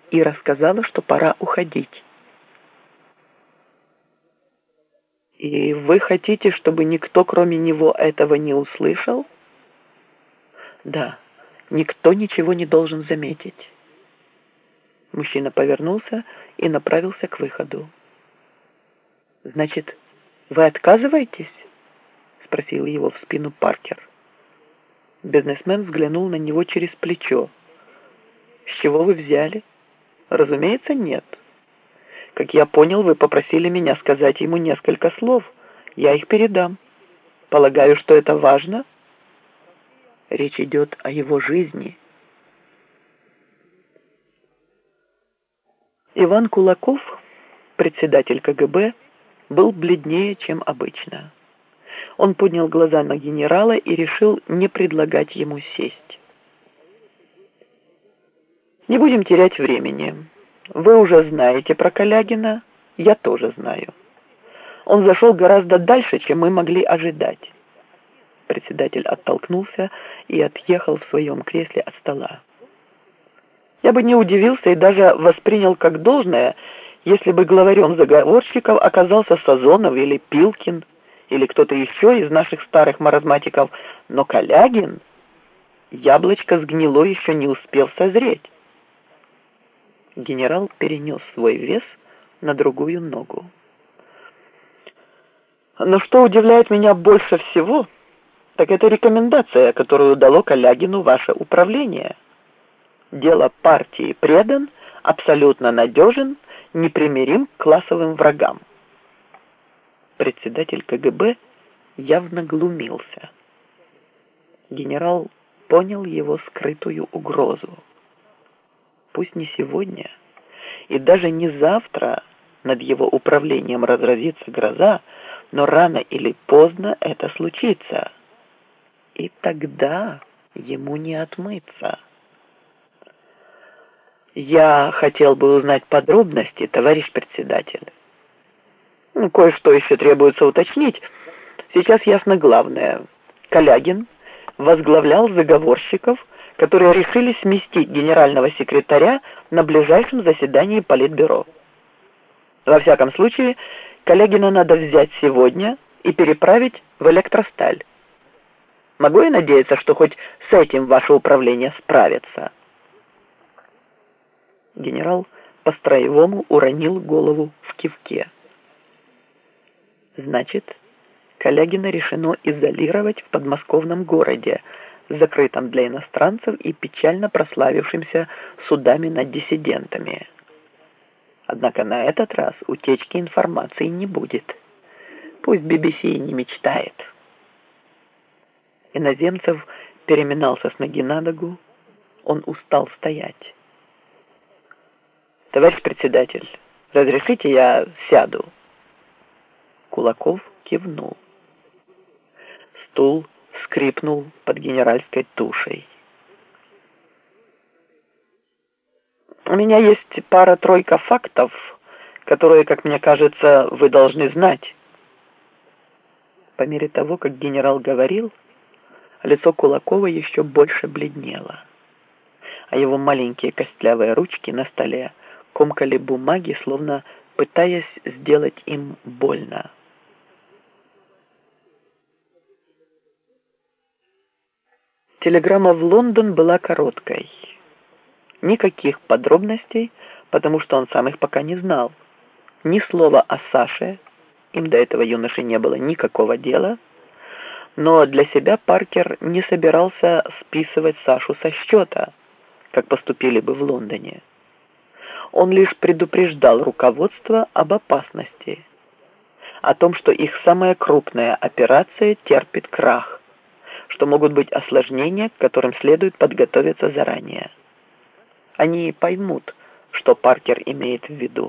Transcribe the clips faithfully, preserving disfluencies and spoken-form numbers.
и рассказала, что пора уходить. И вы хотите, чтобы никто, кроме него, этого не услышал? Да, никто ничего не должен заметить. Мужчина повернулся и направился к выходу. «Значит, вы отказываетесь?» — спросил его в спину Паркер. Бизнесмен взглянул на него через плечо. «С чего вы взяли?» «Разумеется, нет. Как я понял, вы попросили меня сказать ему несколько слов. Я их передам. Полагаю, что это важно?» «Речь идет о его жизни». Иван Кулаков, председатель ка гэ бэ, был бледнее, чем обычно. Он поднял глаза на генерала и решил не предлагать ему сесть. «Не будем терять времени. Вы уже знаете про Калягина, я тоже знаю. Он зашел гораздо дальше, чем мы могли ожидать». Председатель оттолкнулся и отъехал в своем кресле от стола. «Я бы не удивился и даже воспринял как должное, если бы главарем заговорщиков оказался Сазонов или Пилкин, или кто-то еще из наших старых маразматиков, но Калягин, яблочко сгнило, еще не успев созреть». Генерал перенес свой вес на другую ногу. «Но что удивляет меня больше всего, так это рекомендация, которую дало Калягину ваше управление. Дело партии предан, абсолютно надежен, непримирим к классовым врагам». Председатель ка гэ бэ явно глумился. Генерал понял его скрытую угрозу. Пусть не сегодня и даже не завтра над его управлением разразится гроза, но рано или поздно это случится. И тогда ему не отмыться. «Я хотел бы узнать подробности, товарищ председатель. Ну, кое-что еще требуется уточнить. Сейчас ясно главное. Калягин возглавлял заговорщиков, которые решили сместить генерального секретаря на ближайшем заседании Политбюро. Во всяком случае, Калягина надо взять сегодня и переправить в Электросталь. Могу я надеяться, что хоть с этим ваше управление справится?» Генерал по-строевому уронил голову в кивке. «Значит, Калягина решено изолировать в подмосковном городе, закрытом для иностранцев и печально прославившимся судами над диссидентами. Однако на этот раз утечки информации не будет. Пусть би би си не мечтает». Иноземцев переминался с ноги на ногу. Он устал стоять. «Товарищ председатель, разрешите я сяду?» Кулаков кивнул. Стул скрипнул под генеральской тушей. «У меня есть пара-тройка фактов, которые, как мне кажется, вы должны знать». По мере того, как генерал говорил, лицо Кулакова еще больше бледнело, а его маленькие костлявые ручки на столе комкали бумаги, словно пытаясь сделать им больно. Телеграмма в Лондон была короткой. Никаких подробностей, потому что он сам их пока не знал. Ни слова о Саше, им до этого юноши не было никакого дела, но для себя Паркер не собирался списывать Сашу со счета, как поступили бы в Лондоне. Он лишь предупреждал руководство об опасности, о том, что их самая крупная операция терпит крах, что могут быть осложнения, к которым следует подготовиться заранее. Они поймут, что Паркер имеет в виду.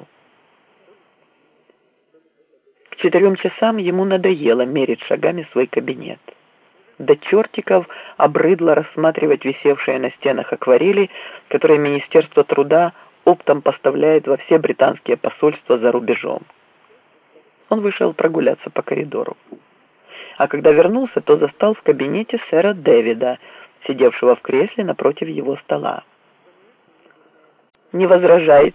К четырем часам ему надоело мерить шагами свой кабинет. До чертиков обрыдло рассматривать висевшие на стенах акварели, которые Министерство труда оптом поставляет во все британские посольства за рубежом. Он вышел прогуляться по коридору. А когда вернулся, то застал в кабинете сэра Дэвида, сидевшего в кресле напротив его стола. не возражаете?